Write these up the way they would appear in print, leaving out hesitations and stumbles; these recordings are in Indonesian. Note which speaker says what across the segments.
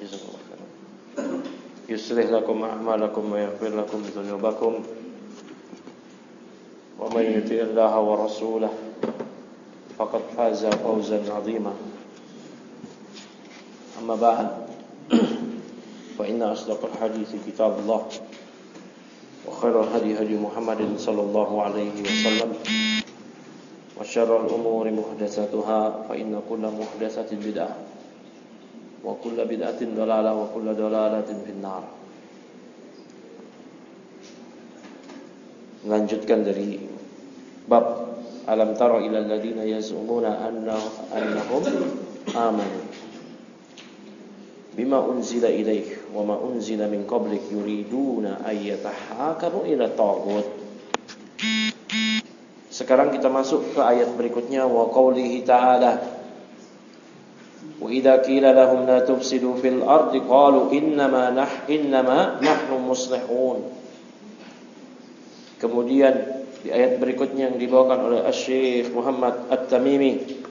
Speaker 1: Jazakallahu khairan. Yuslih lakum a'malakum wa yaghfir lakum dhunubakum. Wa may yuti'illaha wa rasulahu faqad faza fawzan 'azima. Amma ba'd. Fa inna asdaqal hadithi kitabullah wa khairal hadi hadi Muhammadin sallallahu alaihi wasallam. Wa syarrul umuri muhdatsatuha fa inna kulla muhdatsatin bid'ah. Wa kullu bid'atin dhalalah wa kullu dhalalatin finnar. Melanjutkan dari bab alam tara ila alladziina yaz'umuna annahum amanu bima unzila ilaik wa ma unzila min qablik yuriduna ay yatahakamu ila taghut. Sekarang kita masuk ke ayat berikutnya, wa qaulihi ta'ala wa idza qila lahum la tufsidu fil ardi qalu innama nahnu muslihun. Kemudian di ayat berikutnya yang dibawakan oleh Asy-Syaikh Muhammad At-Tamimi,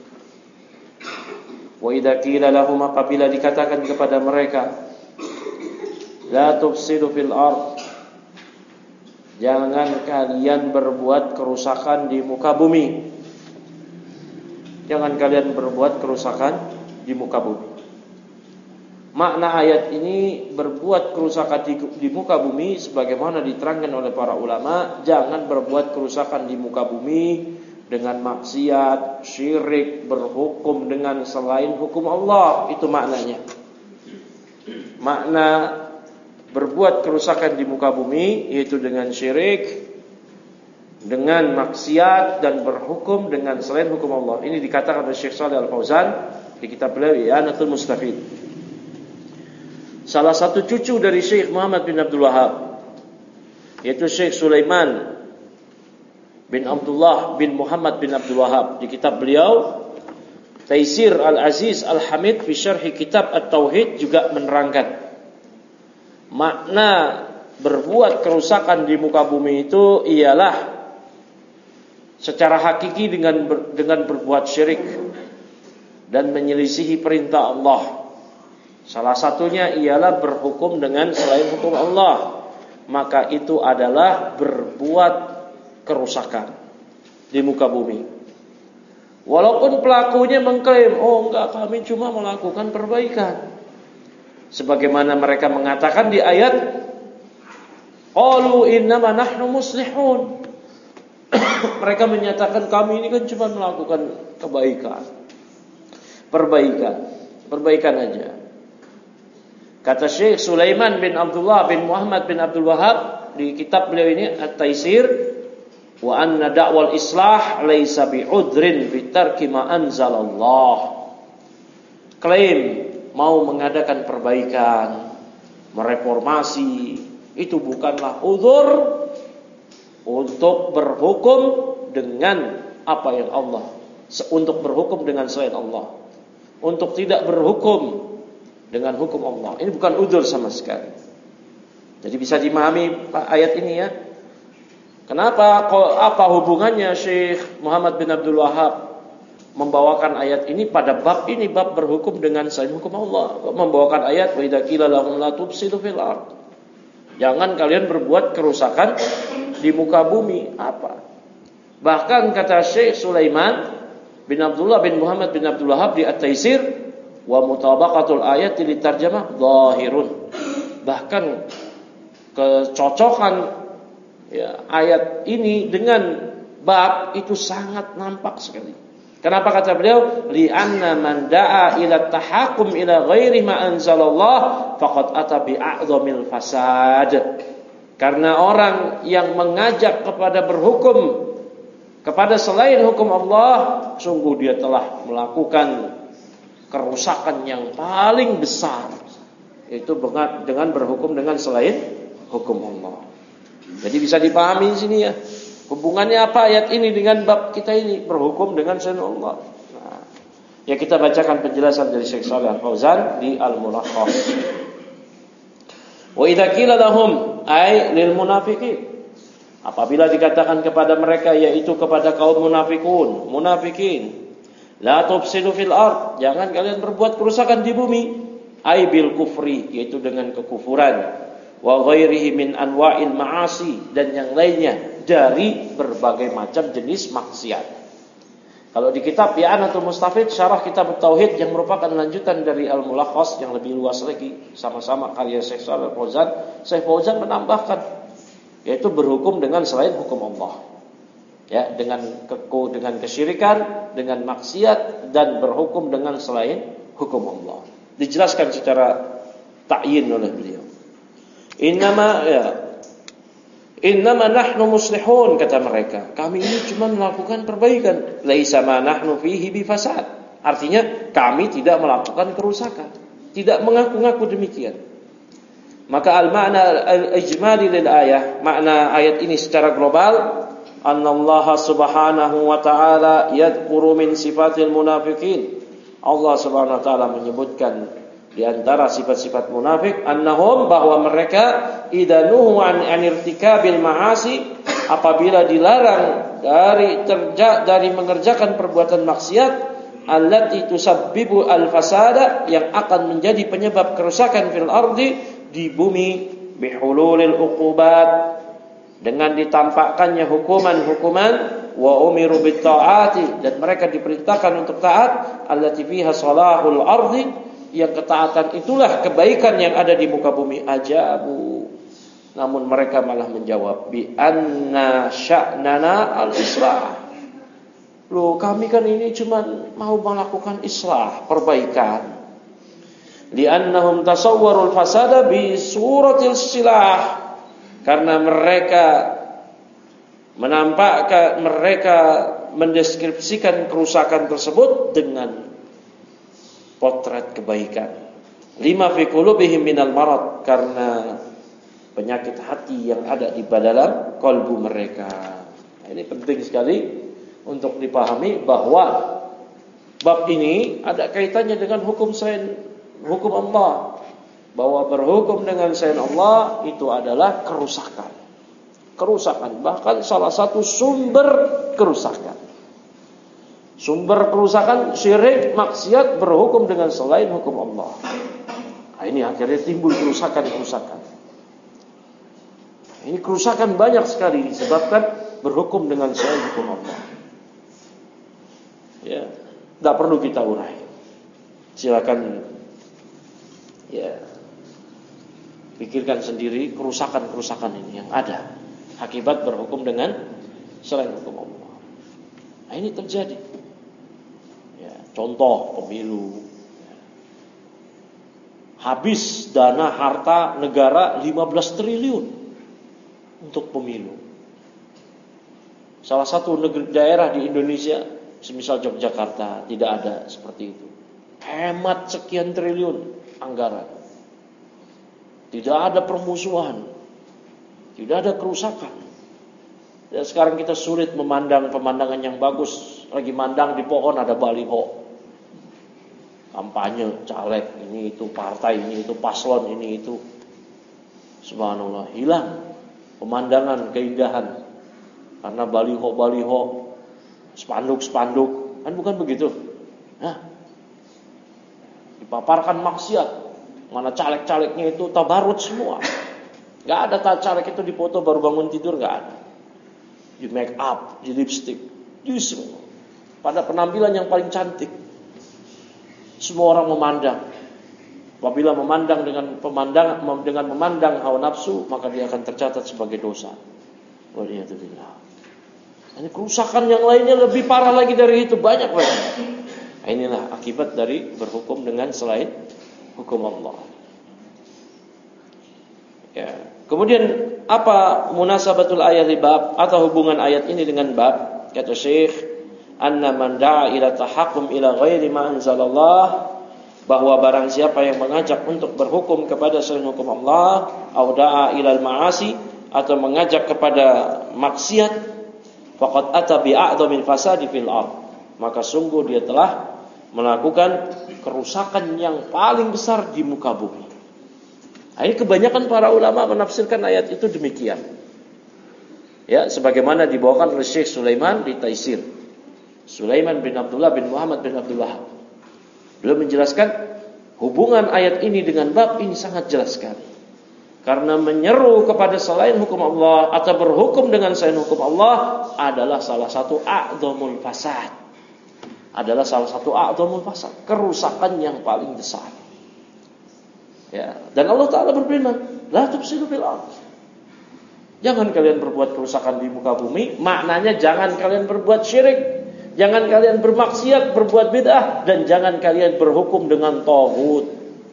Speaker 1: wa idza qila lahum, apabila dikatakan kepada mereka, la tufsidu fil ard, jangan kalian berbuat kerusakan di muka bumi. Jangan kalian berbuat kerusakan di muka bumi. Makna ayat ini berbuat kerusakan di muka bumi sebagaimana diterangkan oleh para ulama, jangan berbuat kerusakan di muka bumi dengan maksiat, syirik, berhukum dengan selain hukum Allah. Itu maknanya. Makna berbuat kerusakan di muka bumi yaitu dengan syirik, dengan maksiat, dan berhukum dengan selain hukum Allah. Ini dikatakan oleh Syekh Shalih Al-Fauzan di kitab beliau I'anatul Mustafid. Salah satu cucu dari Syekh Muhammad bin Abdul Wahhab, yaitu Syekh Sulaiman bin Abdullah bin Muhammad bin Abdul Wahhab, di kitab beliau Taisir Al-Aziz Al-Hamid fi Syarhi Kitab At-Tauhid juga menerangkan makna berbuat kerusakan di muka bumi itu ialah secara hakiki dengan berbuat syirik dan menyelisihi perintah Allah. Salah satunya ialah berhukum dengan selain hukum Allah. Maka itu adalah berbuat kerusakan di muka bumi. Walaupun pelakunya mengklaim, oh enggak, kami cuma melakukan perbaikan. Sebagaimana mereka mengatakan di ayat, qalu innama nahnu muslihun. Mereka menyatakan kami ini kan cuma melakukan kebaikan, perbaikan aja. Kata Syekh Sulaiman bin Abdullah bin Muhammad bin Abdul Wahhab di kitab beliau ini At-Taisir, wa anna da'wal islah laisa bi'udrin fi tarki ma anzalallah. Klaim mau mengadakan perbaikan, mereformasi, itu bukanlah uzur untuk berhukum dengan apa yang Allah, untuk berhukum dengan selain Allah, untuk tidak berhukum dengan hukum Allah. Ini bukan uzur sama sekali. Jadi bisa dimahami ayat ini ya. Kenapa? Apa hubungannya Syekh Muhammad bin Abdul Wahhab membawakan ayat ini pada bab ini, bab berhukum dengan selain hukum Allah? Membawakan ayat wa idza qila lahum la tufsidu fil ard, jangan kalian berbuat kerusakan di muka bumi. Apa? Bahkan kata Syekh Sulaiman bin Abdullah bin Muhammad bin Abdul Wahhab di At-Taisir, wa mutabaqatul ayati litarjamah zahirun. Bahkan kecocokan ya, ayat ini dengan bab itu sangat nampak sekali. Kenapa kata beliau? Li'anna man da'a ila tahakum ila ghairi ma anzalallah faqad ata bi'a'dhamil fasad. Karena orang yang mengajak kepada berhukum kepada selain hukum Allah, sungguh dia telah melakukan kerusakan yang paling besar, itu dengan berhukum dengan selain hukum Allah. Jadi bisa dipahami di sini ya, hubungannya apa ayat ini dengan bab kita ini, berhukum dengan selain Allah. Nah, ya kita bacakan penjelasan dari Syekh Shalih Al-Fauzan di Al-Mulakhas. Wa idza qila lahum ay lil munafiqin, apabila dikatakan kepada mereka, yaitu kepada kaum munafikin, la tufsidu fil ard, jangan kalian berbuat kerusakan di bumi. ai bil kufri, yaitu dengan kekufuran, wa ghairihi min anwa'il ma'asi, dan yang lainnya dari berbagai macam jenis maksiat. Kalau di kitab I'anatul Mustafid syarah kitab Tauhid yang merupakan lanjutan dari Al-Mulakhas yang lebih luas lagi, sama-sama karya Syekh Shalih Fauzan, Syekh Fauzan menambahkan, yaitu berhukum dengan selain hukum Allah. Ya, dengan kesyirikan, dengan maksiat, dan berhukum dengan selain hukum Allah. Dijelaskan secara ta'yin oleh beliau. Innama nahnu muslihun, kata mereka. Kami ini cuma melakukan perbaikan. Laisa ma nahnu fihi bifasad. Artinya kami tidak melakukan kerusakan. Tidak mengaku-ngaku demikian. Maka al-ma'na al-ijmali lil ayah, makna ayat ini secara global, annallaha subhanahu wa ta'ala yadhkuru min sifatil munafiqin. Allah subhanahu wa ta'ala menyebutkan di antara sifat-sifat munafik, annahum, bahwa mereka idanuhu an irtikabil ma'asi, apabila dilarang dari mengerjakan perbuatan maksiat, allati tusabbibu al-fasada, yang akan menjadi penyebab kerusakan fil ardi, di bumi, bihululil uqubat, dengan ditampakkannya hukuman-hukuman, wa umiru bit ta'ati, dan mereka diperintahkan untuk taat, allati fiha salahul ardi, yang ketaatan itulah kebaikan yang ada di muka bumi. Ajabu, namun mereka malah menjawab, bi anna sya'nana al-islah. Loh, kami kan ini cuma mau melakukan islah, perbaikan. Li'annahum tasawwarul fasada bi suratil silah, karena mereka mendeskripsikan kerusakan tersebut dengan potret kebaikan. Lima fi qulubihim minal marad, karena penyakit hati yang ada di dalam kalbu mereka. Nah, ini penting sekali untuk dipahami bahwa bab ini ada kaitannya dengan hukum Allah. Bahwa berhukum dengan selain Allah itu adalah kerusakan. Kerusakan, bahkan salah satu sumber kerusakan. Sumber kerusakan syirik, maksiat, berhukum dengan selain hukum Allah. Nah, ini akhirnya timbul kerusakan-kerusakan. Ini kerusakan banyak sekali disebabkan berhukum dengan selain hukum Allah. Ya, tidak perlu kita urai. Silakan, ya, pikirkan sendiri kerusakan-kerusakan ini yang ada akibat berhukum dengan selain hukum Allah. Nah, ini terjadi. Contoh pemilu, habis dana harta negara 15 triliun untuk pemilu. Salah satu daerah di Indonesia, semisal Yogyakarta, tidak ada seperti itu. Hemat sekian triliun anggaran. Tidak ada permusuhan, tidak ada kerusakan. Dan sekarang kita sulit memandang pemandangan yang bagus. Lagi mandang di pohon ada baliho, kampanye caleg ini itu, partai ini itu, paslon ini itu. Subhanallah, hilang pemandangan keindahan karena baliho, spanduk, kan bukan begitu? Nah, dipaparkan maksiat, mana caleg-calegnya itu tabarut semua. Gak ada caleg itu dipoto baru bangun tidur, gak ada. Di make up, di lipstick, di semua. Pada penampilan yang paling cantik. Semua orang memandang. Apabila memandang dengan memandang hawa nafsu, maka dia akan tercatat sebagai dosa. Waliyadzubillah. Ini kerusakan yang lainnya lebih parah lagi dari itu, banyak lagi. Nah, inilah akibat dari berhukum dengan selain hukum Allah. Ya. Kemudian apa munasabatul ayat di bab, atau hubungan ayat ini dengan bab? Kata Syekh, anna man da'a ila tahakkum ila ghairi ma anzalallah, bahwa barang siapa yang mengajak untuk berhukum kepada selain hukum Allah, au da'a ilal ma'asi, atau mengajak kepada maksiat, faqad ata bi a'dhamil fasadi fil ard, maka sungguh dia telah melakukan kerusakan yang paling besar di muka bumi. Nah, ini kebanyakan para ulama menafsirkan ayat itu demikian. Ya, sebagaimana dibawakan oleh Syekh Sulaiman di Taisir. Sulaiman bin Abdullah bin Muhammad bin Abdul Wahab. Beliau menjelaskan hubungan ayat ini dengan bab ini sangat jelas sekali. Karena menyeru kepada selain hukum Allah atau berhukum dengan selain hukum Allah adalah salah satu a'dhamul fasad. Adalah salah satu a'dhamul fasad, kerusakan yang paling besar. Ya, dan Allah Ta'ala berfirman, la tufsidu fil ardh. Jangan kalian berbuat kerusakan di muka bumi, maknanya jangan kalian berbuat syirik, jangan kalian bermaksiat, berbuat bid'ah, dan jangan kalian berhukum dengan taghut.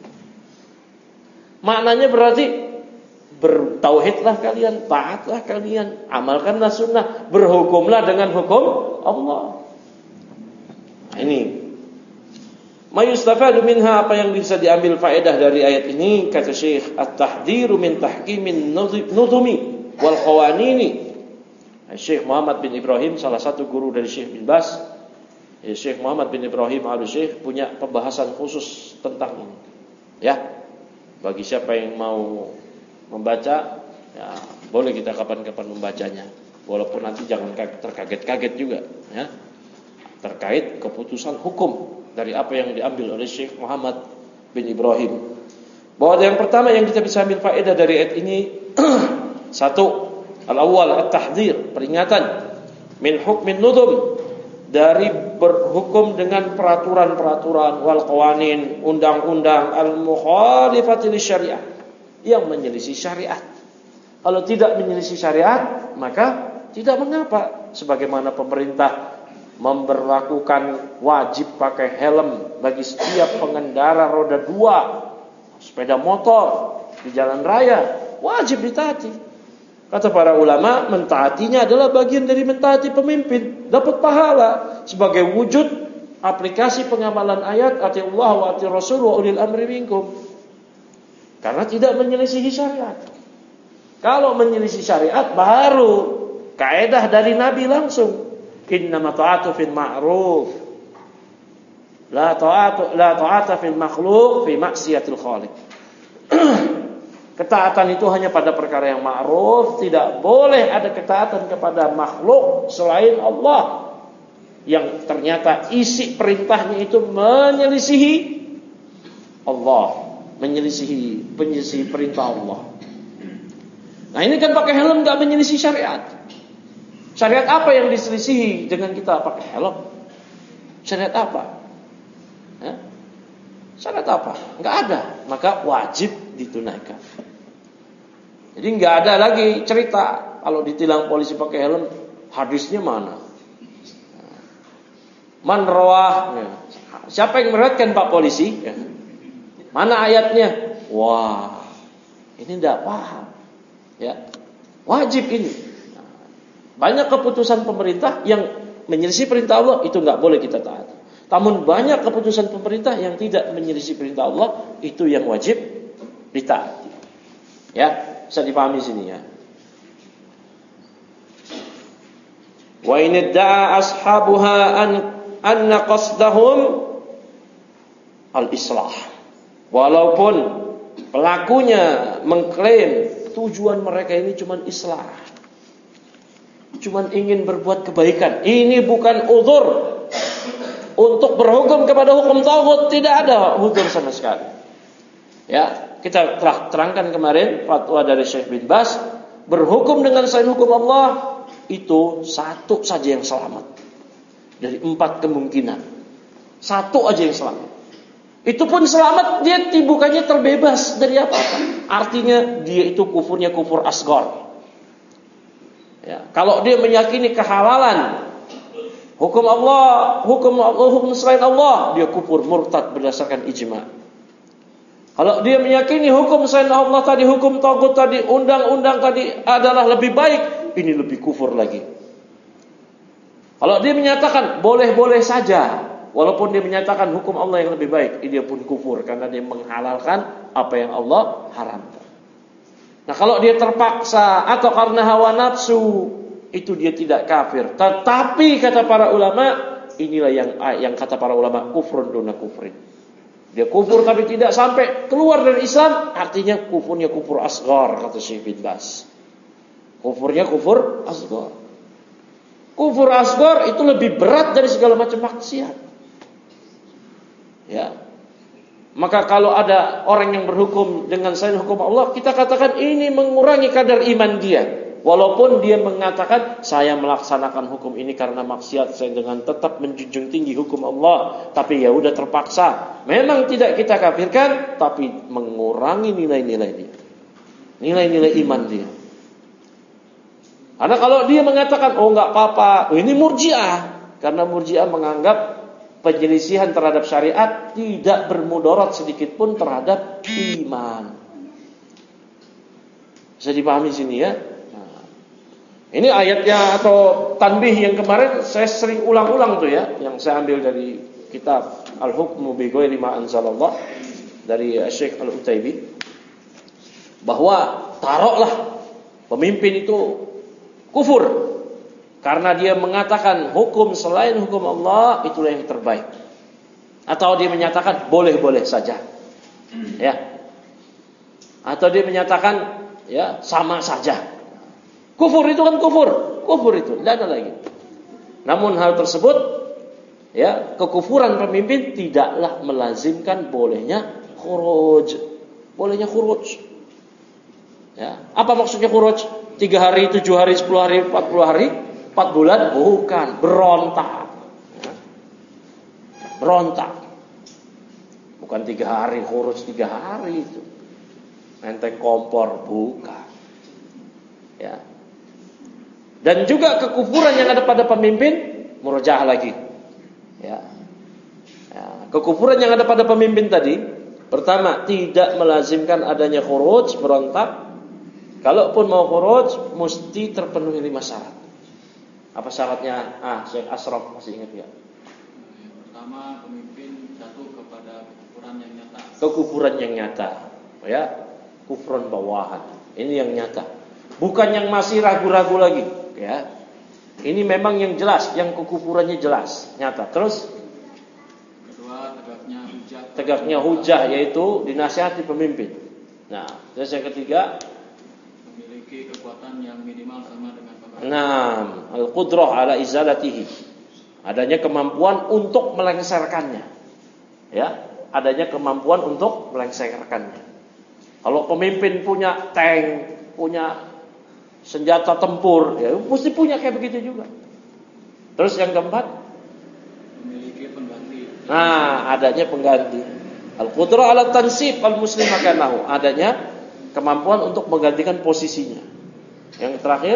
Speaker 1: Maknanya berarti bertauhidlah kalian, taatlah kalian, amalkanlah sunnah, berhukumlah dengan hukum Allah. Nah, ini mayustafadu minha, apa yang bisa diambil faedah dari ayat ini, kata Syekh, at-tahdhiru min tahkimin nudhumi wal qawanini. Syekh Muhammad bin Ibrahim, salah satu guru dari Syekh bin Baz, Syekh Muhammad bin Ibrahim al-Syekh punya pembahasan khusus tentang ini. Ya, bagi siapa yang mau membaca, ya boleh kita kapan-kapan membacanya. Walaupun nanti jangan terkaget-kaget juga, ya, terkait keputusan hukum dari apa yang diambil oleh Syekh Muhammad bin Ibrahim. Bahwa yang pertama yang kita bisa ambil faedah dari ayat ini, satu, al-awwal at-tahdhir, peringatan, min hukmin nudum, dari berhukum dengan peraturan-peraturan, wal qawanin, undang-undang, al-mukhalifati lisyariah, yang menyelisih syariat. Kalau tidak menyelisih syariat, maka tidak mengapa. Sebagaimana pemerintah memberlakukan wajib pakai helm bagi setiap pengendara roda 2 sepeda motor di jalan raya, wajib ditaati. Kata para ulama, mentaatinya adalah bagian dari mentaati pemimpin, dapat pahala sebagai wujud aplikasi pengamalan ayat ati Allah wa ati Rasul wa ulil amri minkum. Karena tidak menyelisihi syariat. Kalau menyelisih syariat baru kaidah dari Nabi langsung, innama ta'atu fil ma'ruf, la ta'ata fil makhluq fi maksiatil khaliq. Ketaatan itu hanya pada perkara yang ma'ruf, tidak boleh ada ketaatan kepada makhluk selain Allah yang ternyata isi perintahnya itu menyelisihi Allah, menyelisihi perintah Allah. Nah, ini kan pakai helm enggak menyelisih syariat. Syariat apa yang diselisihi dengan kita pakai helm? Syariat apa? Ya? Syariat apa? Enggak ada, maka wajib ditunaikan. Jadi enggak ada lagi cerita kalau ditilang polisi pakai helm, hadisnya mana? Man rawah, ya. Siapa yang meriwayatkan Pak Polisi? Ya. Mana ayatnya? Wah, ini tidak paham. Ya, wajib ini. Banyak keputusan pemerintah yang menyelisih perintah Allah itu nggak boleh kita taati. Namun banyak keputusan pemerintah yang tidak menyelisih perintah Allah itu yang wajib ditaati. Ya, bisa dipahami sini ya. Wa in da'a ashabuha anna qasdahum al-islah. Walaupun pelakunya mengklaim tujuan mereka ini cuma islah, cuma ingin berbuat kebaikan, ini bukan uzur untuk berhukum kepada hukum taghut, tidak ada uzur sama sekali. Ya, kita telah terangkan kemarin fatwa dari Syekh bin Baz, berhukum dengan selain hukum Allah itu satu saja yang selamat dari 4 kemungkinan. Satu aja yang selamat. Itu pun selamat, dia bukannya terbebas dari apa-apa. Artinya dia itu kufurnya kufur asghar. Ya, kalau dia meyakini kehalalan hukum Allah, hukum selain Allah, dia kufur murtad berdasarkan ijma. Kalau dia meyakini hukum selain Allah tadi, hukum taghut tadi, undang-undang tadi adalah lebih baik, ini lebih kufur lagi. Kalau dia menyatakan boleh-boleh saja, walaupun dia menyatakan hukum Allah yang lebih baik, dia pun kufur karena dia menghalalkan apa yang Allah haramkan. Nah, kalau dia terpaksa atau karena hawa nafsu, itu dia tidak kafir. Tetapi kata para ulama, inilah yang kata para ulama kufrun duna kufrin. Dia kufur tapi tidak sampai keluar dari Islam, artinya kufurnya kufur asghar, kata Syekh bin Baz. Kufurnya kufur asghar. Kufur asghar itu lebih berat dari segala macam maksiat. Ya. Maka kalau ada orang yang berhukum dengan selain hukum Allah, kita katakan ini mengurangi kadar iman dia. Walaupun dia mengatakan saya melaksanakan hukum ini karena maksiat saya dengan tetap menjunjung tinggi hukum Allah, tapi ya udah terpaksa. Memang tidak kita kafirkan, tapi mengurangi nilai-nilai dia. Nilai-nilai iman dia. Karena kalau dia mengatakan oh enggak apa-apa, ini murji'ah. Karena murji'ah menganggap penyelisihan terhadap syariat tidak bermudarat sedikit pun terhadap iman. Bisa dipahami sini ya. Nah, ini ayatnya atau tanbih yang kemarin saya sering ulang-ulang tuh ya, yang saya ambil dari kitab Al-Hukmu bi Ghairi ma Anzalallah dari Syekh Al-Utsaimin, bahwa taruhlah pemimpin itu kufur karena dia mengatakan hukum selain hukum Allah itulah yang terbaik. Atau dia menyatakan boleh-boleh saja. Ya. Atau dia menyatakan ya sama saja. Kufur itu kan kufur. Kufur itu, tidak ada lagi. Namun hal tersebut ya, kekufuran pemimpin tidaklah melazimkan bolehnya khuruj. Bolehnya khuruj. Ya, apa maksudnya khuruj? 3 hari, 7 hari, 10 hari, 40 hari? 4 bulan? Bukan, berontak. Berontak. Bukan 3 hari, khuruj 3 hari itu. Menteng kompor, bukan. Ya. Dan juga kekufuran yang ada pada pemimpin, murojaah lagi. Ya. Ya. Kekufuran yang ada pada pemimpin tadi, pertama, tidak melazimkan adanya khuruj, berontak. Kalaupun mau khuruj, mesti terpenuhi 5 syarat. Apa syaratnya? Syekh Asraf masih ingat ya?
Speaker 2: Pertama, pemimpin jatuh kepada kekufuran yang nyata.
Speaker 1: Kekufuran yang nyata, ya, kufron bawahan. Ini yang nyata. Bukan yang masih ragu-ragu lagi, ya. Ini memang yang jelas, yang kekufurannya jelas, nyata. Terus?
Speaker 2: Kedua,
Speaker 1: tegaknya hujah, yaitu dinasihati pemimpin. Nah, terus yang ketiga,
Speaker 2: memiliki kekuatan yang minimal sama dengan pemerintah.
Speaker 1: Nah, al-qudrah ala izalatihi. Adanya kemampuan untuk melengsarkannya. Ya, adanya kemampuan untuk melengsarkannya. Kalau pemimpin punya tank, punya senjata tempur, ya mesti punya kayak begitu juga. Terus yang keempat,
Speaker 2: memiliki pengganti.
Speaker 1: Nah, adanya pengganti. Al-qudrah ala tansib al-muslim makanahu. Adanya kemampuan untuk menggantikan posisinya. Yang terakhir,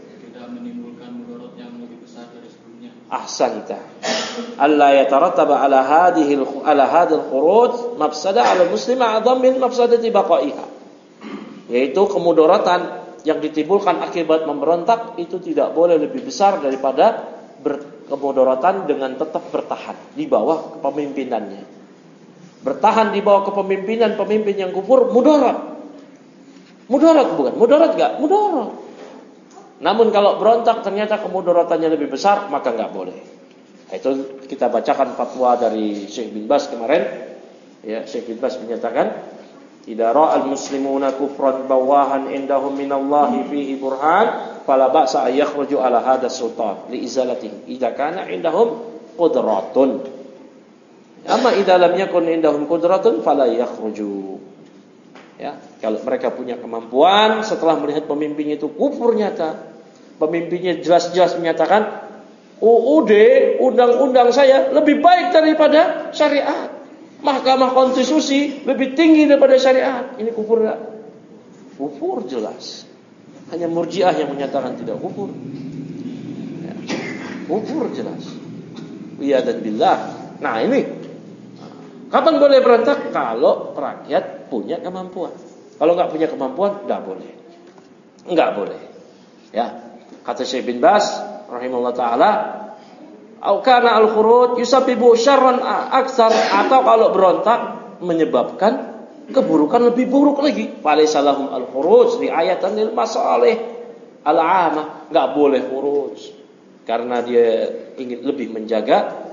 Speaker 1: ahsanta alla yatarattaba ala hadhil khuruj mafsada ala muslim a'dham min mafsadati baqaiha, yaitu kemudaratan yang ditimbulkan akibat memberontak itu tidak boleh lebih besar daripada kemudaratan dengan tetap bertahan di bawah kepemimpinannya. Bertahan di bawah kepemimpinan pemimpin yang kufur mudarat. Mudarat bukan? Mudarat enggak? Mudarat. Namun kalau berontak ternyata kemudaratannya lebih besar, maka enggak boleh. Itu kita bacakan fatwa dari Syekh bin Baz kemarin. Ya, Syekh bin Baz menyatakan, "Idza ra'al muslimuna kufran bawahan indahum minallahi fihi burhan, fala ba'sa ay yakhruju ala hadha sultan li izalatihi idza kana indahum qudratun. Amma idza lam yakun indahum qudratun fala yakhruju." Ya, kalau mereka punya kemampuan setelah melihat pemimpin itu kufur nyata, pemimpinnya jelas-jelas menyatakan UUD, undang-undang saya lebih baik daripada syariat, Mahkamah Konstitusi lebih tinggi daripada syariat, ini kufur enggak? Kufur jelas. Hanya Murji'ah yang menyatakan tidak kufur. Ya, kufur jelas. Iya dan billah. Nah ini, kapan boleh berontak? Kalau rakyat punya kemampuan. Kalau enggak punya kemampuan, enggak boleh. Enggak boleh. Ya. Kata Syekh bin Baz rahimahullah taala, "Au kana al-khuruj yusabbibu syarran aksar," atau kalau berontak menyebabkan keburukan lebih buruk lagi. Falaysa lahum al-khuruj li ayatan lil masalih al-'amah. Enggak boleh khuruj karena dia ingin lebih menjaga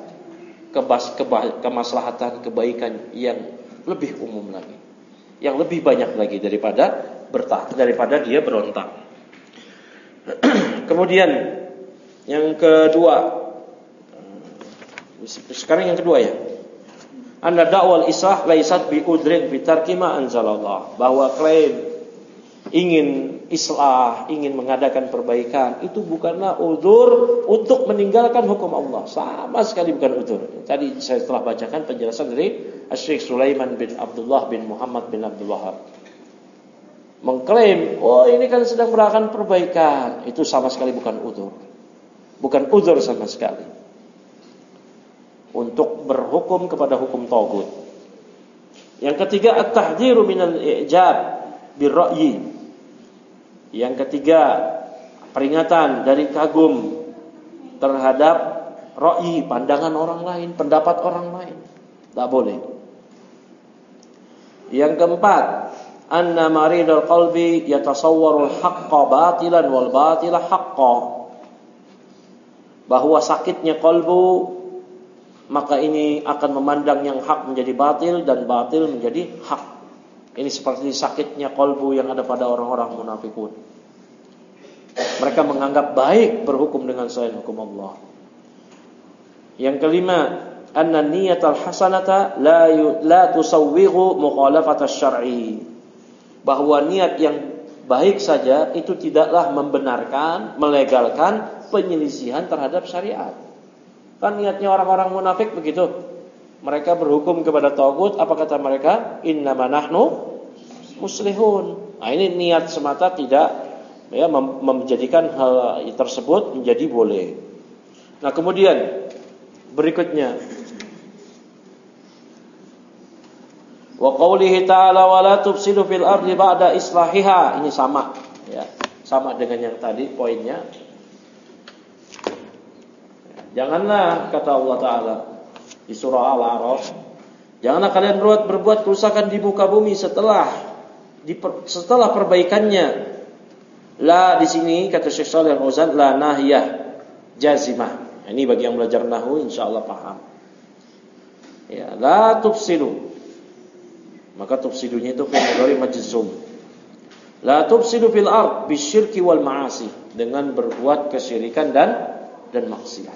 Speaker 1: kemaslahatan, kebaikan yang lebih umum lagi, yang lebih banyak lagi daripada dia berontak. Kemudian yang kedua, sekarang yang kedua ya. anna da'wal islah laisat bi udrin bi tarki ma anzalallah, bahwa klaim ingin islah, ingin mengadakan perbaikan itu bukanlah udzur untuk meninggalkan hukum Allah, sama sekali bukan udzur. Tadi saya telah bacakan penjelasan dari Syekh Sulaiman bin Abdullah bin Muhammad bin Abdul Wahab. Mengklaim, oh ini kan sedang melakukan perbaikan, itu sama sekali bukan udzur. Bukan udzur sama sekali untuk berhukum kepada hukum taghut. Yang ketiga, at-tahdhiru minal i'jab birra'yi. Yang ketiga, peringatan dari kagum terhadap ra'yi, pandangan orang lain, pendapat orang lain. Tak boleh. Yang keempat, anna maridul qalbi yatasawwarul haqqa batilan wal batila haqqa. Bahwa sakitnya kalbu, maka ini akan memandang yang hak menjadi batil dan batil menjadi hak. Ini seperti sakitnya kalbu yang ada pada orang-orang munafikun. Mereka menganggap baik berhukum dengan selain hukum Allah. Yang kelima, anna niyatal hasanata la tusawwighu mukhalafata syar'i. Bahwa niat yang baik saja itu tidaklah membenarkan, melegalkan penyelisihan terhadap syariat. Kan niatnya orang-orang munafik begitu. Mereka berhukum kepada taghut, apa kata mereka? Innama nahnu muslihun. Nah, ini niat semata, tidak ya menjadikan hal tersebut menjadi boleh. Nah, kemudian berikutnya, wa qaulihi ta'ala wa la tufsidu fil ardi ba'da islahiha. Ini sama ya, sama dengan yang tadi poinnya. Janganlah, kata Allah Ta'ala di surah Al-A'raf, janganlah kalian berbuat kerusakan di muka bumi setelah perbaikannya. La di sini kata Syekh Shalih Al-Fauzan, la nahiyah jazimah. Ini bagi yang belajar nahwu insyaallah paham. Ya, la tufsidu. Maka tufsidunya itu fi'il majzum. La tufsidu fil ard bisyirki wal ma'asi, dengan berbuat kesyirikan dan maksiat.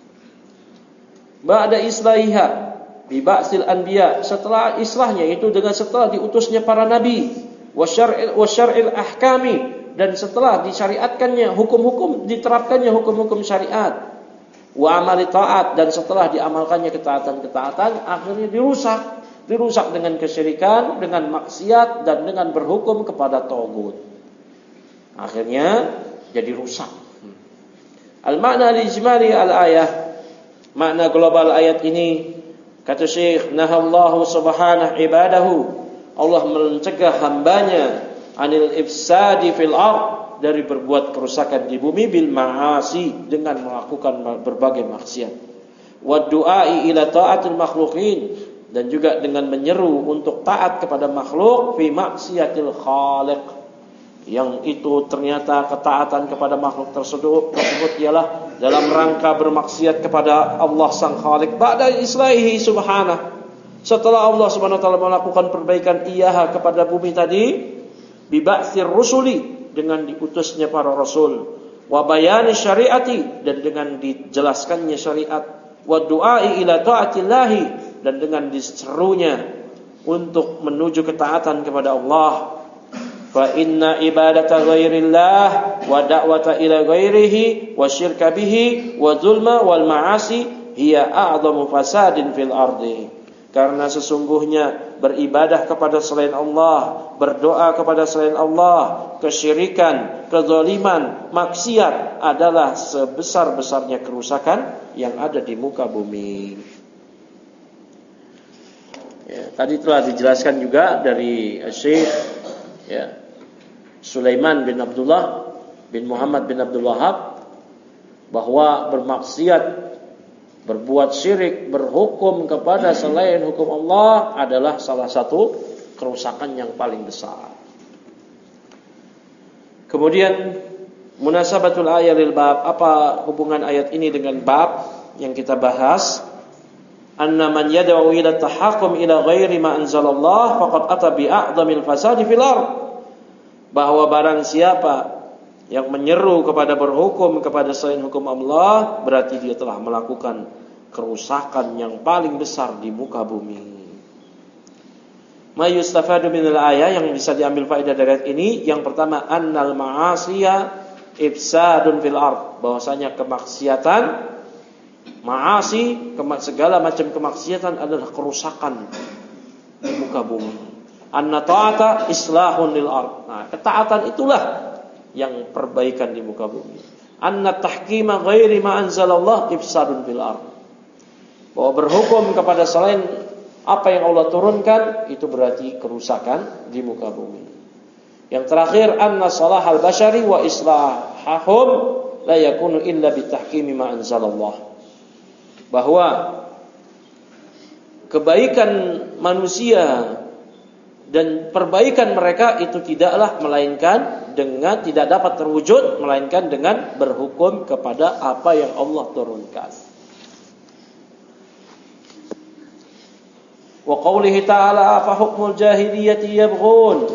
Speaker 1: Ba'da islahiha bi ba'sil anbiya, setelah islahnya itu dengan setelah diutusnya para nabi, wa syar'il ahkami, dan setelah disyariatkannya hukum-hukum, diterapkannya hukum-hukum syariat, wa amali taat, dan setelah diamalkannya ketaatan-ketaatan, akhirnya dirusak dengan kesyirikan, dengan maksiat, dan dengan berhukum kepada taghut. Akhirnya jadi rusak. Al-makna al-ijmali al-ayah, makna global ayat ini, kata Syekh, nahallahu subhanahu ibadahu, Allah mencegah hambanya anil ifsadi fil ard, dari berbuat kerusakan di bumi, bil ma'asi, dengan melakukan berbagai maksiat, wa du'ai ila ta'atil makhluqin, dan juga dengan menyeru untuk taat kepada makhluk, fi maksiatil khaliq, yang itu ternyata ketaatan kepada makhluk tersebut ialah dalam rangka bermaksiat kepada Allah sang Khaliq. Ba'da islahi subhanahu, setelah Allah subhanahu wa ta'ala melakukan perbaikan iyaha kepada bumi tadi, bi ba'tsir rusuli, dengan diutusnya para rasul, wa bayani syariati, dan dengan dijelaskannya syariat, wa du'ai ila ta'atillahi, dan dengan diserunya untuk menuju ketaatan kepada Allah. Fa inna ibadata ghairillah wa da'wata ila ghairihi wa syirka bihi wa zulma wal ma'asi hiya a'dhamu fasadin fil ardi. Karena sesungguhnya beribadah kepada selain Allah, berdoa kepada selain Allah, kesyirikan, kezaliman, maksiat adalah sebesar-besarnya kerusakan yang ada di muka bumi. Ya, tadi telah dijelaskan juga dari Syekh Sulaiman bin Abdullah bin Muhammad bin Abdul Wahab, bahwa bermaksiat, berbuat syirik, berhukum kepada selain hukum Allah adalah salah satu kerusakan yang paling besar. Kemudian munasabatul ayat lil bab, apa hubungan ayat ini dengan bab yang kita bahas? Anna man yad'u ila tahakkum ila ghairi ma anzalallah faqad ata bi a'dhamil fasadi fil ard. Bahwa barang siapa yang menyeru kepada berhukum kepada selain hukum Allah, berarti dia telah melakukan kerusakan yang paling besar di muka bumi. Ma yustafadu minal ayah, yang bisa diambil faedah dari ayat ini, yang pertama annal ma'asiya ifsadun fil ard, bahwasanya kemaksiatan, maasi, segala macam kemaksiatan adalah kerusakan di muka bumi. Anna ta'ata islahun lil ard. Nah, ketaatan itulah yang perbaikan di muka bumi. Anna tahkima ghairi ma anzalallah ifsadun fil ard. Bahwa berhukum kepada selain apa yang Allah turunkan itu berarti kerusakan di muka bumi. Yang terakhir, anna salahal bashari wa islahahum la yakunu illa bitahkimi ma anzalallah. Bahwa kebaikan manusia dan perbaikan mereka itu tidaklah melainkan dengan, tidak dapat terwujud melainkan dengan berhukum kepada apa yang Allah turunkan. Wa qawlihi ta'ala fa hukmul jahiliyati yabghun.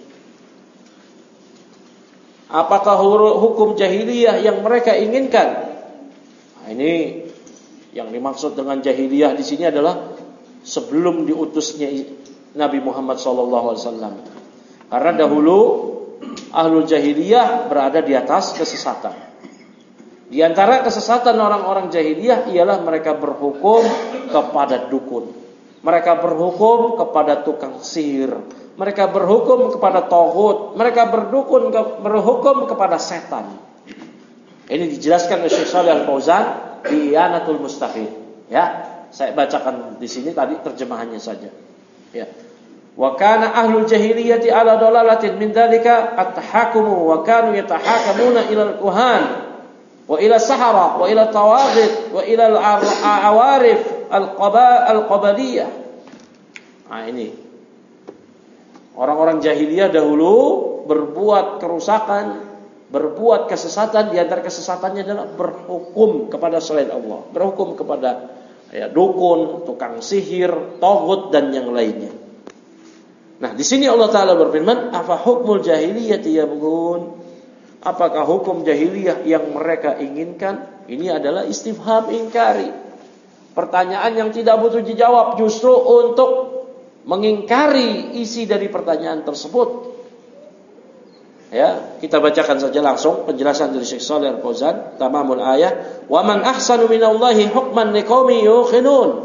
Speaker 1: Apakah hukum jahiliyah yang mereka inginkan? Nah, ini yang dimaksud dengan jahiliyah di sini adalah sebelum diutusnya Nabi Muhammad SAW. Karena dahulu ahlul jahiliyah berada di atas kesesatan. Di antara kesesatan orang-orang jahiliyah ialah mereka berhukum kepada dukun. Mereka berhukum kepada tukang sihir. Mereka berhukum kepada taghut. Mereka berhukum kepada setan. Ini dijelaskan oleh Syekh Shalih Al-Fauzan di I'anatul Mustafid. Ya, saya bacakan di sini tadi terjemahannya saja. Ya. Wa kana ahlul jahiliyati ala dalalatin min dzalika at-tahakumu wa kanu yatahakamuna ila al-kuhan wa ila sahara wa ila tawaghit wa ila al-awarif al-qabaliyah. Nah, ini orang-orang jahiliyah dahulu berbuat kerusakan, berbuat kesesatan. Di antara kesesatannya adalah berhukum kepada selain Allah, berhukum kepada dukun, tukang sihir, taghut dan yang lainnya. Nah, di sini Allah Ta'ala berfirman, afa hukmul jahiliyati yabghun. Apakah hukum jahiliyah yang mereka inginkan? Ini adalah istifham ingkari. Pertanyaan yang tidak butuh dijawab, justru untuk mengingkari isi dari pertanyaan tersebut. Ya, kita bacakan saja langsung penjelasan dari Syekh Shalih Al-Fauzan, tamamul ayah, wa man ahsanu minallahi hukman liqaumin yuqinun.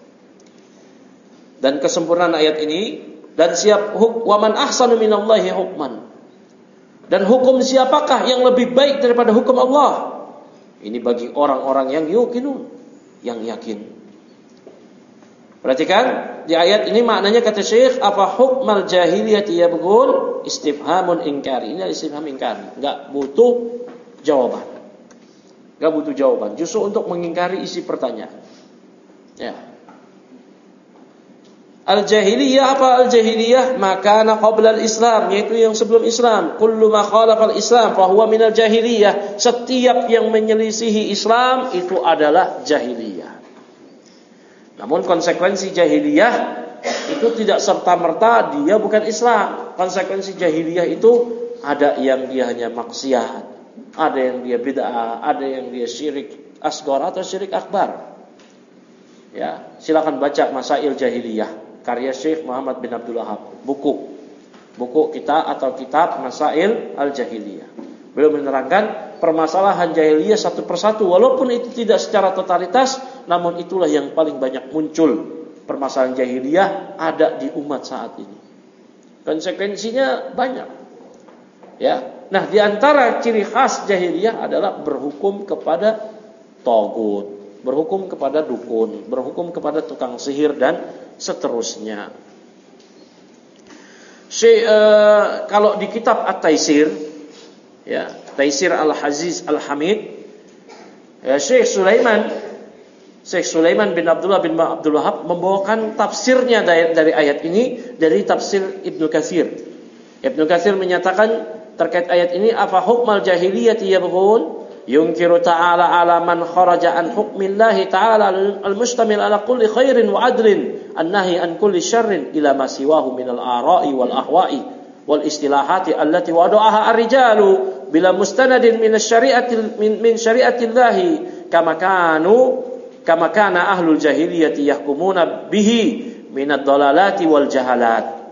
Speaker 1: Dan kesempurnaan ayat ini, dan wa man ahsanu minallahi hukman. Dan hukum siapakah yang lebih baik daripada hukum Allah? Ini bagi orang-orang yang yuqinun, yang yakin. Perhatikan di ayat ini maknanya, kata Syekh, apa hukmal jahiliyati yabghun, istifhamun ingkari. Ini istifham ingkari, enggak butuh jawaban. Enggak butuh jawaban, justru untuk mengingkari isi pertanyaan. Ya. Al-jahiliyah, apa al-jahiliyah? Makana qabla al-islam, yaitu yang sebelum Islam. Kullu ma khalafa al-islam fa huwa minal jahiliyah. Setiap yang menyelisihi Islam itu adalah jahiliyah. Namun konsekuensi jahiliyah itu tidak serta-merta dia bukan Islam. Konsekuensi jahiliyah itu ada yang dia hanya maksiat, ada yang dia bid'ah, ada yang dia syirik asghar atau syirik akbar. Ya, silakan baca Masail Jahiliyah karya Syekh Muhammad bin Abdul Wahab, buku kita atau kitab Masail Al-Jahiliyah. Beliau menerangkan permasalahan jahiliyah satu persatu, walaupun itu tidak secara totalitas, namun itulah yang paling banyak muncul. Permasalahan jahiliyah ada di umat saat ini. Konsekuensinya banyak. Ya. Nah, di antara ciri khas jahiliyah adalah berhukum kepada taghut, berhukum kepada dukun, berhukum kepada tukang sihir dan seterusnya. Kalau di kitab At-Taisir, ya, Taisir Al-Aziz Al-Hamid, ya, Syekh Sulaiman bin Abdullah bin Abdul Wahab membawakan tafsirnya dari ayat ini dari tafsir Ibnu Katsir. Ibnu Katsir menyatakan terkait ayat ini, apa hukmal jahiliyati yabghun, yunkiru ta'ala ala man kharaja an hukmillahi ta'ala al-mustamil ala kulli khairin wa adlin, an-nahi an kulli syarrin ila ma siwahu minal ara'i wal ahwa'i wal istilahati allati wada'aha ar-rijalu bila mustanadin min syari'ati min syari'atillahi kama kana ahlul jahiliyati yahkumuna bihi min ad-dalalati wal jahalat.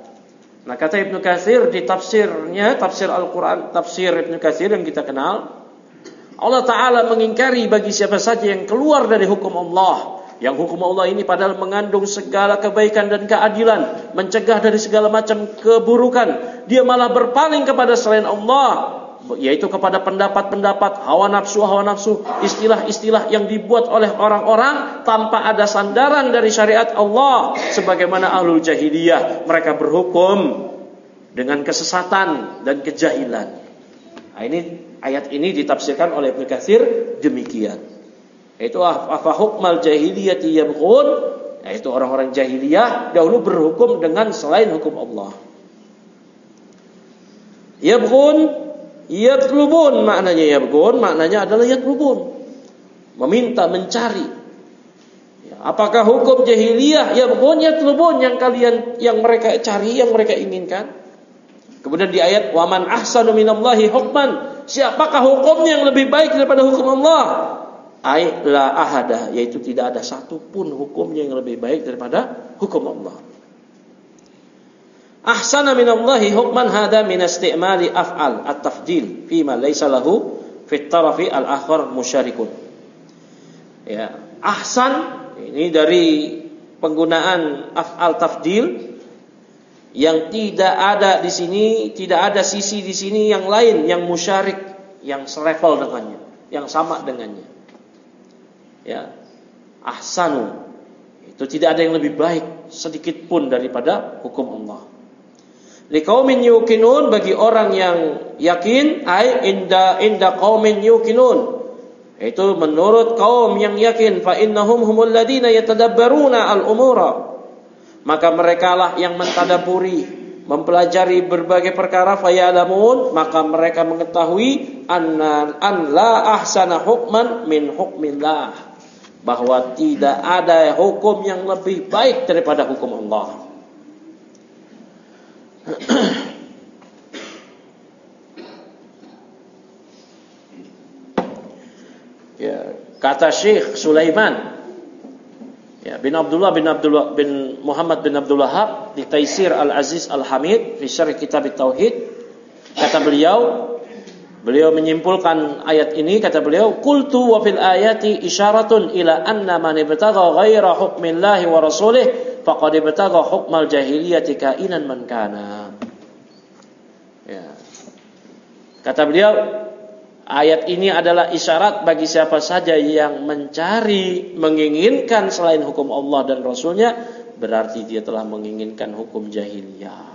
Speaker 1: Nah, kata Ibnu Katsir di tafsirnya, tafsir Al-Quran, tafsir Ibnu Katsir yang kita kenal, Allah Ta'ala mengingkari bagi siapa saja yang keluar dari hukum Allah. Yang hukum Allah ini padahal mengandung segala kebaikan dan keadilan, mencegah dari segala macam keburukan. Dia malah berpaling kepada selain Allah, yaitu kepada pendapat-pendapat, hawa nafsu, istilah-istilah yang dibuat oleh orang-orang tanpa ada sandaran dari syariat Allah. Sebagaimana ahlul jahiliyah, mereka berhukum dengan kesesatan dan kejahilan. Nah, ini ayat ini ditafsirkan oleh Ibnu Katsir demikian. Yaitu afa hukmal jahiliyati yabghun, yaitu orang-orang jahiliyah dahulu berhukum dengan selain hukum Allah. Yabghun, yatlubun, maknanya yabghun, maknanya adalah yatlubun, meminta, mencari. Ya, apakah hukum jahiliyah yabghun yatlubun yang mereka cari, yang mereka inginkan? Kemudian di ayat waman ahsanu minallahi hukman, siapakah hukumnya yang lebih baik daripada hukum Allah? Ai la ahada, yaitu tidak ada satu pun hukumnya yang lebih baik daripada hukum Allah. Ahsana minallahi hukman hada min istimali af'al at-tafdil fima laysa lahu fit tarafi al-akhar musyarikun. Ya, ahsan ini dari penggunaan af'al tafdil yang tidak ada di sini, tidak ada sisi di sini yang lain yang musyarik, yang selevel dengannya, yang sama dengannya. Ya, ahsanu itu tidak ada yang lebih baik sedikit pun daripada hukum Allah. Liqaumin yuqinun, bagi orang yang yakin, ai inda qaumin yuqinun, itu menurut kaum yang yakin, fa innahum humul ladina yatadabbaruna al-umura, maka merekalah yang mentadabburi, mempelajari berbagai perkara, fayalamun, maka mereka mengetahui an la ahsana hukman min hukmillah, bahwa tidak ada hukum yang lebih baik daripada hukum Allah. Ya, kata Syekh Sulaiman bin Abdullah bin Muhammad bin Abdul Wahhab di Taisir Al-Aziz Al-Hamid fi Syarh Kitab At-Tauhid, kata beliau menyimpulkan ayat ini, kata beliau, qultu wa fil ayati isyaratun ila anna man ibtagha ghaira hukmillahi wa rasulih faqad ibtagha hukmal jahiliyati kainan man kana. Ya. Kata beliau, ayat ini adalah isyarat bagi siapa saja yang mencari, menginginkan selain hukum Allah dan Rasulnya, berarti dia telah menginginkan hukum jahiliyah.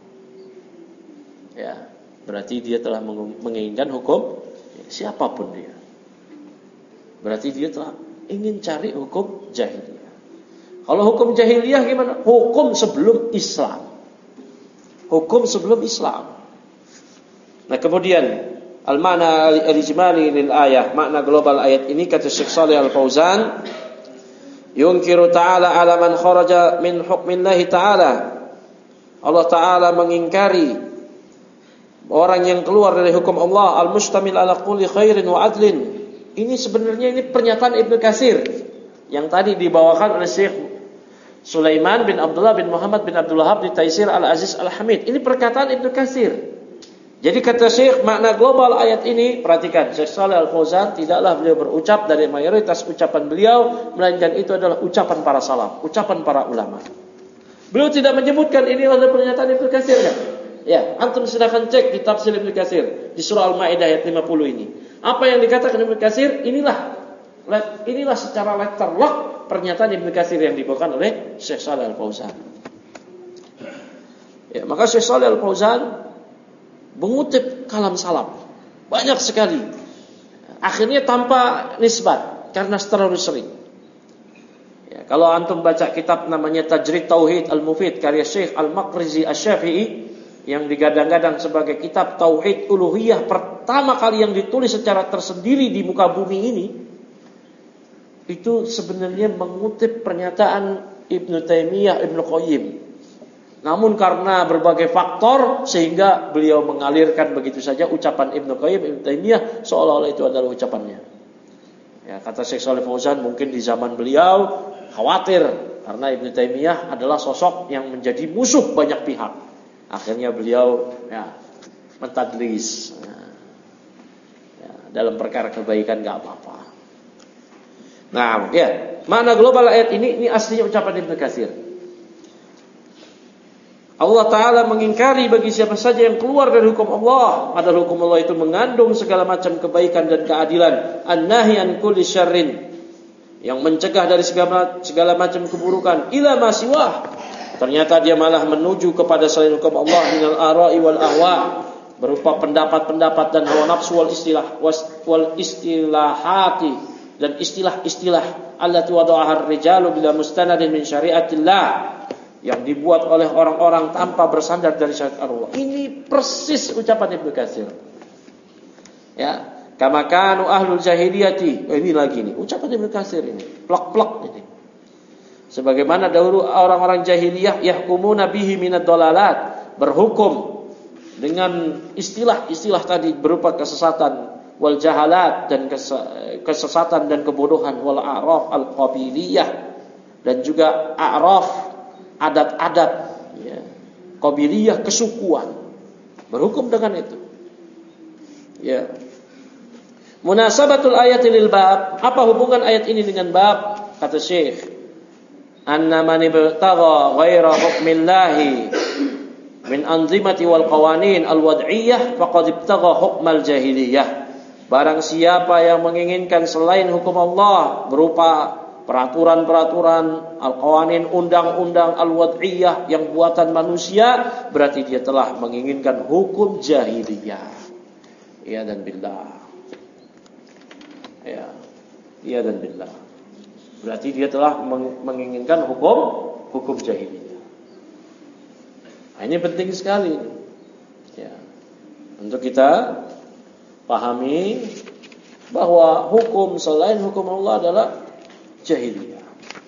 Speaker 1: Ya, berarti dia telah menginginkan hukum siapapun dia. Berarti dia telah ingin cari hukum jahiliyah. Kalau hukum jahiliyah gimana? Hukum sebelum Islam. Hukum sebelum Islam. Nah, kemudian al-ma'na al-ijmali lil ayah, makna global ayat ini, kata Syekh Shalih Al-Fauzan, yunkiru ta'ala ala man kharaja min hukmillahi ta'ala. Allah Ta'ala mengingkari orang yang keluar dari hukum Allah, al-mustamil ala kulli khairin wa adlin. Ini sebenarnya ini pernyataan Ibnu Katsir yang tadi dibawakan oleh Syekh Sulaiman bin Abdullah bin Muhammad bin Abdul Wahhab di Taisir Al-Aziz Al-Hamid. Ini perkataan Ibnu Katsir. Jadi kata Syekh, makna global ayat ini, perhatikan, Syekh Shalih Al-Fauzan tidaklah beliau berucap dari mayoritas ucapan beliau, melainkan itu adalah ucapan para salaf, ucapan para ulama. Beliau tidak menyebutkan ini adalah pernyataan Ibnu Katsir kan? Ya, antum silakan cek di tafsir Ibnu Katsir di surah Al-Maidah ayat 50 ini. Apa yang dikatakan Ibnu Katsir, inilah secara letterlock pernyataan Ibnu Katsir yang dibawakan oleh Syekh Shalih Al-Fauzan. Ya, maka Syekh Shalih Al-Fauzan mengutip kalam salaf banyak sekali, akhirnya tanpa nisbat karena terlalu sering. Ya, kalau antum baca kitab namanya Tajrid Tauhid Al-Mufid karya Syekh Al-Maqrizi Asy-Syafi'i yang digadang-gadang sebagai kitab tauhid uluhiyah pertama kali yang ditulis secara tersendiri di muka bumi ini, itu sebenarnya mengutip pernyataan Ibnu Taimiyah, Ibnu Qayyim. Namun karena berbagai faktor sehingga beliau mengalirkan begitu saja ucapan Ibnu Qayyim, Ibnu Taimiyah seolah-olah itu adalah ucapannya. Ya, kata Syekh Shalih Fauzan, mungkin di zaman beliau khawatir karena Ibnu Taimiyah adalah sosok yang menjadi musuh banyak pihak. Akhirnya beliau mentadlis. Dalam perkara kebaikan gak apa-apa. Nah, makna global ayat ini aslinya ucapan Ibnu Katsir. Allah Ta'ala mengingkari bagi siapa saja yang keluar dari hukum Allah. Padahal hukum Allah itu mengandung segala macam kebaikan dan keadilan. An-nahi an kulli syarrin, yang mencegah dari segala macam keburukan. Ila ma siwah, ternyata dia malah menuju kepada selain hukum Allah. Minal ara'i wal ahwa, berupa pendapat-pendapat dan hawa nafsu wal istilahati, dan istilah-istilah allati wada'aha ar-rijalu bila mustanadin min syariatillah, yang dibuat oleh orang-orang tanpa bersandar dari syariat Allah. Ini persis ucapan Ibnu Katsir. Ya, kama kanu ahlul jahiliyati. Ini lagi nih ucapan Ibnu Katsir ini. Plak-plak ini. Sebagaimana dahulu orang-orang jahiliyah yahkumuna bihi minad dalalat, berhukum dengan istilah-istilah tadi berupa kesesatan, wal jahalat, dan kesesatan dan kebodohan, wal a'raf al-qabiliyah, dan juga a'raf, adat-adat, qabiliyah, kesukuan, berhukum dengan itu. Ya. Munasabatul ayati lil bab, apa hubungan ayat ini dengan bab? Kata Syekh, anna man ibtagha ghaira hukmillahi min anzimati wal qawanin al wad'iyyah faqad ibtagha hukmal jahiliyah. Barang siapa yang menginginkan selain hukum Allah berupa peraturan-peraturan al-qawanin, undang-undang al-wad'iyah yang buatan manusia, berarti dia telah menginginkan hukum jahiliyah. Ya dan billah. Ya dan billah. Berarti dia telah menginginkan hukum jahiliyah. Nah, ini penting sekali. Ya. Untuk kita pahami bahwa hukum selain hukum Allah adalah jahiliyah.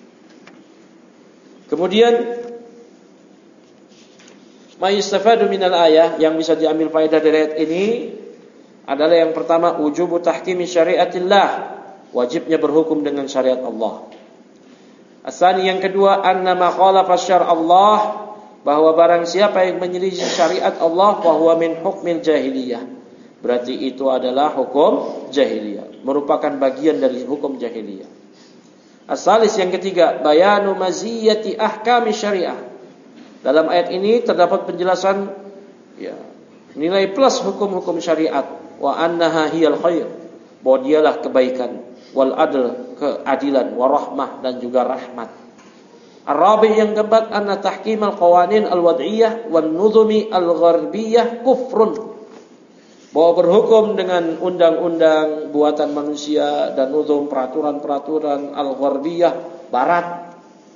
Speaker 1: Kemudian ma yustafadu minal ayah, yang bisa diambil faedah dari ayat ini adalah yang pertama, wujubu tahkimi syariatillah, wajibnya berhukum dengan syariat Allah. Asani, yang kedua, anna ma khalafa syar' Allah, bahwa barang siapa yang menyelisih syariat Allah fa huwa min hukmil jahiliyah, berarti itu adalah hukum jahiliyah, merupakan bagian dari hukum jahiliyah. Asalis, yang ketiga, bayanu maziyati ahkami syariah. Dalam ayat ini terdapat penjelasan nilai plus hukum-hukum syariat, wa annaha hiyal khair, bahwa dialah kebaikan, wal adl, keadilan, wa rahmah, dan juga rahmat. Ar-rabi', yang keempat, anna tahkimal qawanin al-wad'iyah wan nuzumi al-gharbiyah kufrun, bahwa berhukum dengan undang-undang buatan manusia dan nuzum, peraturan-peraturan al-gharbiyah, barat,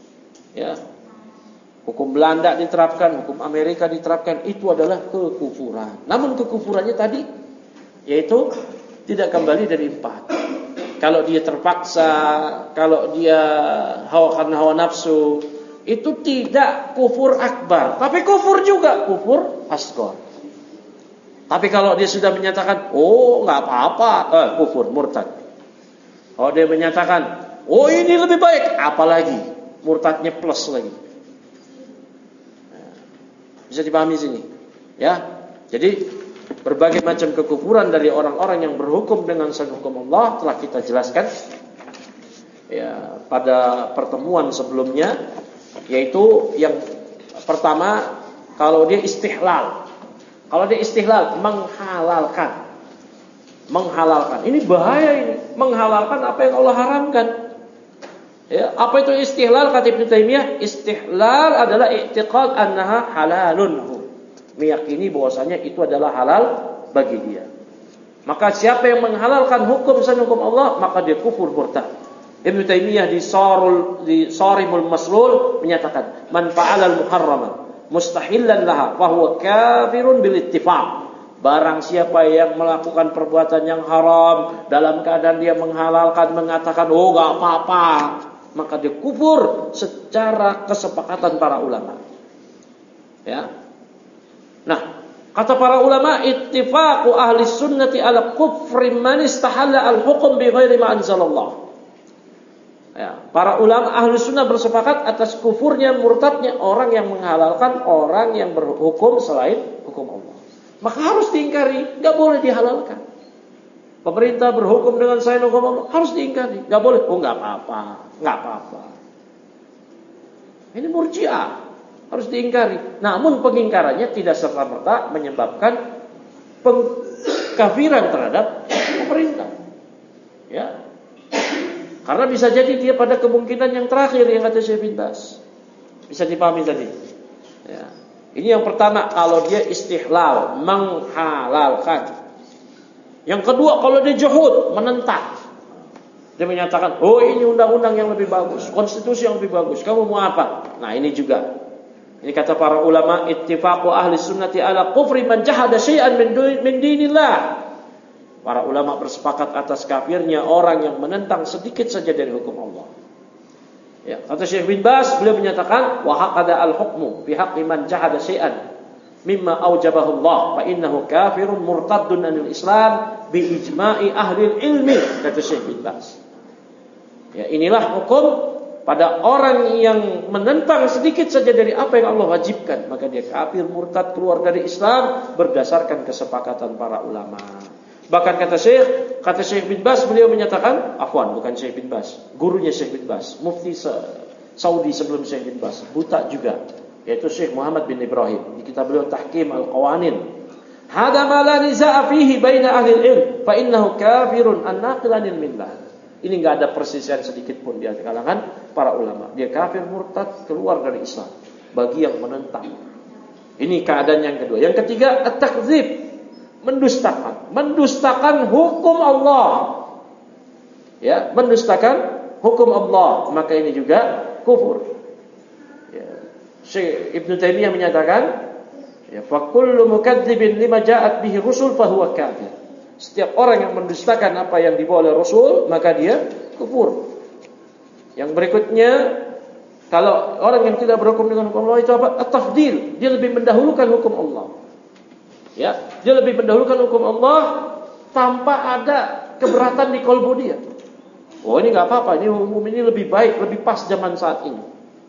Speaker 1: hukum Belanda diterapkan, hukum Amerika diterapkan, itu adalah kekufuran. Namun kekufurannya tadi, yaitu tidak kembali dari 4. Kalau dia terpaksa, kalau dia karena hawa nafsu, itu tidak kufur akbar, tapi kufur juga, kufur asghar. Tapi kalau dia sudah menyatakan, nggak apa-apa, kufur, murtad. Kalau dia menyatakan, ini lebih baik, apalagi murtadnya plus lagi. Bisa dipahami sini, ya. Jadi berbagai macam kekufuran dari orang-orang yang berhukum dengan selain hukum Allah telah kita jelaskan pada pertemuan sebelumnya, yaitu yang pertama, kalau dia istihlal. Kalau dia istihlal, menghalalkan. Ini bahaya ini, menghalalkan apa yang Allah haramkan. Apa itu istihlal? Kata Ibnu Taimiyah, istihlal adalah i'tiqad annaha halalun, meyakini bahwasanya itu adalah halal bagi dia. Maka siapa yang menghalalkan hukum selain hukum Allah, maka dia kufur murtad. Ibnu Taimiyah di Sharimul Maslul menyatakan, man fa'ala al-muharrama mustahillan laha fa huwa kafirun bil ittifaq. Barang siapa yang melakukan perbuatan yang haram dalam keadaan dia menghalalkan, mengatakan enggak apa-apa, maka dia kufur secara kesepakatan para ulama. Nah, kata para ulama, ittifaqu ahli sunnati ala kufri man istahalla al-hukm bi ghairi ma anzalallah. Ya, para ulama ahli sunnah bersepakat atas kufurnya, murtadnya orang yang menghalalkan orang yang berhukum selain hukum Allah. Maka harus diingkari, nggak boleh dihalalkan. Pemerintah berhukum dengan selain hukum Allah harus diingkari, nggak boleh. Oh nggak apa-apa. Ini murji'ah, harus diingkari. Namun pengingkarannya tidak serta-merta menyebabkan pengkafiran terhadap pemerintah. Ya. Karena bisa jadi dia pada kemungkinan yang terakhir yang kata Syekh bin Baz. Bisa dipahami tadi. Ya. Ini yang pertama kalau dia istihlal, menghalalkan. Yang kedua kalau dia juhud, menentang. Dia menyatakan, oh ini undang-undang yang lebih bagus, konstitusi yang lebih bagus. Kamu mau apa? Nah ini juga. Ini kata para ulama, ittifaqu ahli sunnati ala kufri man jahada syai'an min dinillah. Para ulama bersepakat atas kafirnya orang yang menentang sedikit saja dari hukum Allah. Ya, kata Syekh bin Baz, beliau menyatakan wa haqada al-hukmu fi haqqi man jahada syai'an mimma aujabahu Allah fa innahu kafirun murtaddun anil Islam bi ijma'i ahli ilmi, kata Syekh bin Baz. Ya, inilah hukum pada orang yang menentang sedikit saja dari apa yang Allah wajibkan, maka dia kafir murtad keluar dari Islam berdasarkan kesepakatan para ulama. Bahkan kata Syekh bin Baz, beliau menyatakan, bukan Syekh bin Baz, gurunya Syekh bin Baz, mufti Saudi sebelum Syekh bin Baz, buta juga, yaitu Syekh Muhammad bin Ibrahim. Di kitab beliau Tahkim Al-Qawanin, hada ma la niza'a fihi baina ahli al-ilm fa innahu kafirun an-naqilanil millah. Ini enggak ada persisian sedikit pun di kalangan para ulama. Dia kafir murtad keluar dari Islam bagi yang menentang. Ini keadaan yang kedua. Yang ketiga, at-takdzib, mendustakan hukum Allah. Ya, mendustakan hukum Allah, maka ini juga kufur. Ya. Syekh Ibnu Taimiyah menyatakan, ya, fa kullu mukadzibin lima ja'at bihi rusul fa huwa kafir. Setiap orang yang mendustakan apa yang dibawa oleh Rasul, maka dia kufur. Yang berikutnya, kalau orang yang tidak berhukum dengan hukum Allah itu apa? At-tafdil, dia lebih mendahulukan hukum Allah. Ya, dia lebih mendahulukan hukum Allah tanpa ada keberatan di kalbu dia. Oh ini nggak apa-apa, ini hukum ini lebih baik, lebih pas zaman saat ini.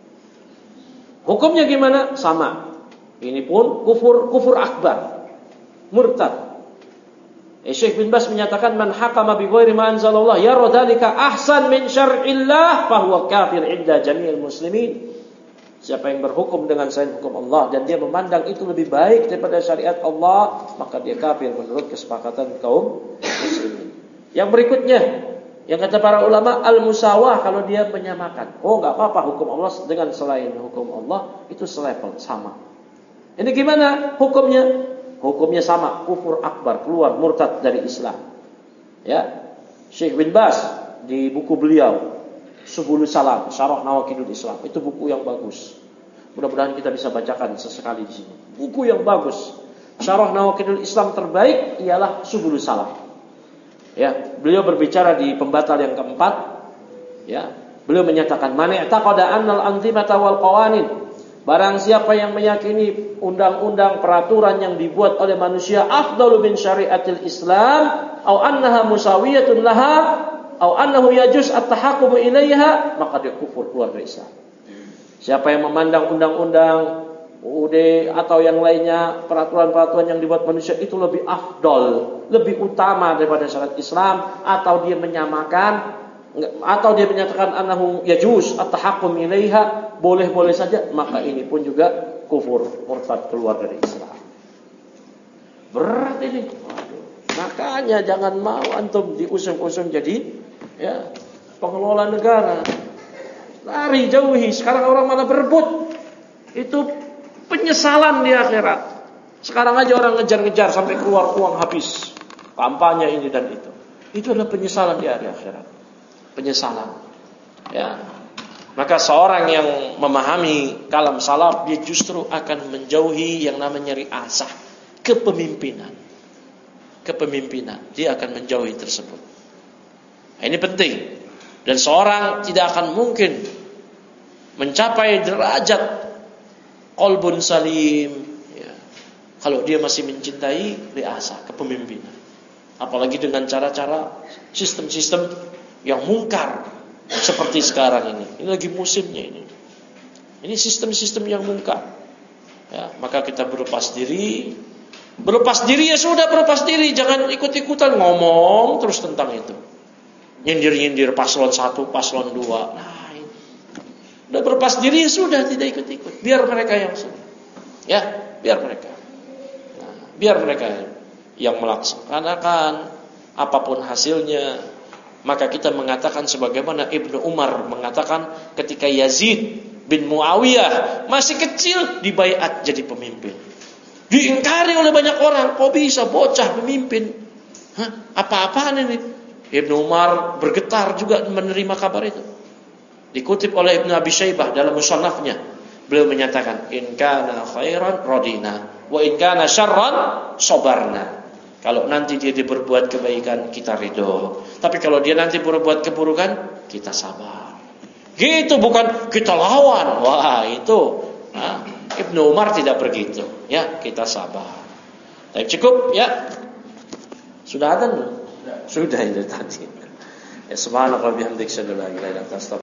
Speaker 1: Hukumnya gimana? Sama. Ini pun kufur akbar, murtad. Syekh bin Baz menyatakan, man hakama bi ghairi ma anzalallah yara dzalika ahsan min syar'illah fa huwa kafir inda jami'il muslimin. Siapa yang berhukum dengan selain hukum Allah dan dia memandang itu lebih baik daripada syariat Allah, maka dia kafir menurut kesepakatan kaum muslimin. Yang berikutnya, yang kata para ulama, al-musawah, kalau dia menyamakan. Oh, enggak apa-apa hukum Allah dengan selain hukum Allah itu selevel, sama. Ini gimana hukumnya? Hukumnya sama, kufur akbar, keluar murtad dari Islam. Ya. Syekh bin Baz di buku beliau Subulus Salam, Syarah Nawaqidul Islam, itu buku yang bagus. Mudah-mudahan kita bisa bacakan sesekali di sini. Buku yang bagus. Syarah Nawaqidul Islam terbaik ialah Subulus Salam. Ya, beliau berbicara di pembatal yang keempat. Ya, beliau menyatakan, man i'taqada annal anzimata wal qawanin, barang siapa yang meyakini undang-undang peraturan yang dibuat oleh manusia afdalu min syariatil Islam au annaha musawiyatun laha au annahu yajuz at-tahakkumu ilaiha, maka dia kufur, keluar dari Islam. Siapa yang memandang undang-undang UUD atau yang lainnya, peraturan-peraturan yang dibuat manusia itu lebih afdal, lebih utama daripada syariat Islam, atau dia menyamakan, atau dia menyatakan annahu yajuz at-tahakkum ilaiha, boleh-boleh saja, maka ini pun juga kufur, murtad, keluar dari Islam. Berat ini. Makanya jangan mau antum diusung-usung jadi pengelola negara. Lari, jauhi. Sekarang orang malah berebut. Itu penyesalan di akhirat. Sekarang aja orang ngejar-ngejar sampai keluar uang habis, kampanye ini dan itu. Itu adalah penyesalan di hari akhirat. Penyesalan. Ya. Maka seorang yang memahami kalam salaf, dia justru akan menjauhi yang namanya riasah, kepemimpinan. Dia akan menjauhi tersebut. Nah, ini penting. Dan seorang tidak akan mungkin mencapai derajat qalbun salim kalau dia masih mencintai riasah, kepemimpinan. Apalagi dengan cara-cara sistem-sistem yang mungkar, seperti sekarang ini. Ini lagi musimnya ini. Ini sistem-sistem yang mungkar. Ya, maka kita berlepas diri. Berlepas diri ya sudah berlepas diri, jangan ikut-ikutan ngomong terus tentang itu. Nyindir-nyindir paslon 1, paslon 2. Nah, ini. Udah berlepas diri ya sudah, tidak ikut-ikut. Biar mereka yang sudah. Ya, biar mereka. Nah, biar mereka yang melaksanakan apapun hasilnya. Maka kita mengatakan sebagaimana Ibnu Umar mengatakan ketika Yazid bin Muawiyah masih kecil dibaiat jadi pemimpin. Diingkari oleh banyak orang, kok bisa bocah pemimpin? Apa-apaan ini? Ibnu Umar bergetar juga menerima kabar itu. Dikutip oleh Ibnu Abi Syaibah dalam musannafnya, beliau menyatakan, in kana khairan radina, wa in kana syarran sabarna. Kalau nanti dia berbuat kebaikan, kita ridho. Tapi kalau dia nanti berbuat keburukan, kita sabar. Gitu, bukan kita lawan. Wah, itu Ibnu Umar tidak begitu. Ya, kita sabar. Tapi cukup ya. Sudah ada belum? Sudah itu tadi. Ya subhanallah bihamdik syadallah ilaha illa anta